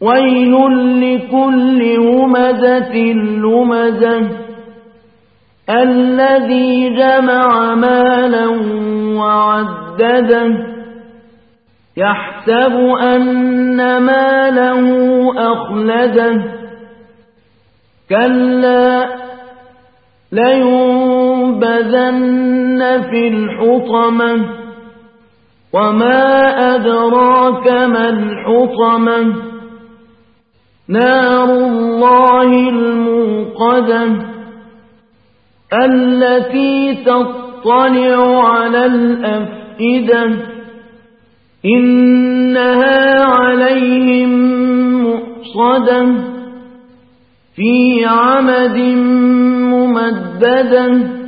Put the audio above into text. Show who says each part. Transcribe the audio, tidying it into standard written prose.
Speaker 1: ويل لكل همزة لمزة الذي جمع مالا وعدده يحسب أن ماله أخلده كلا لينبذن في الحطمة وما أدراك ما الحطمة نار الله الموقدة التي تطلع على الأفئدة إنها عليهم مؤصدة في عمد ممددة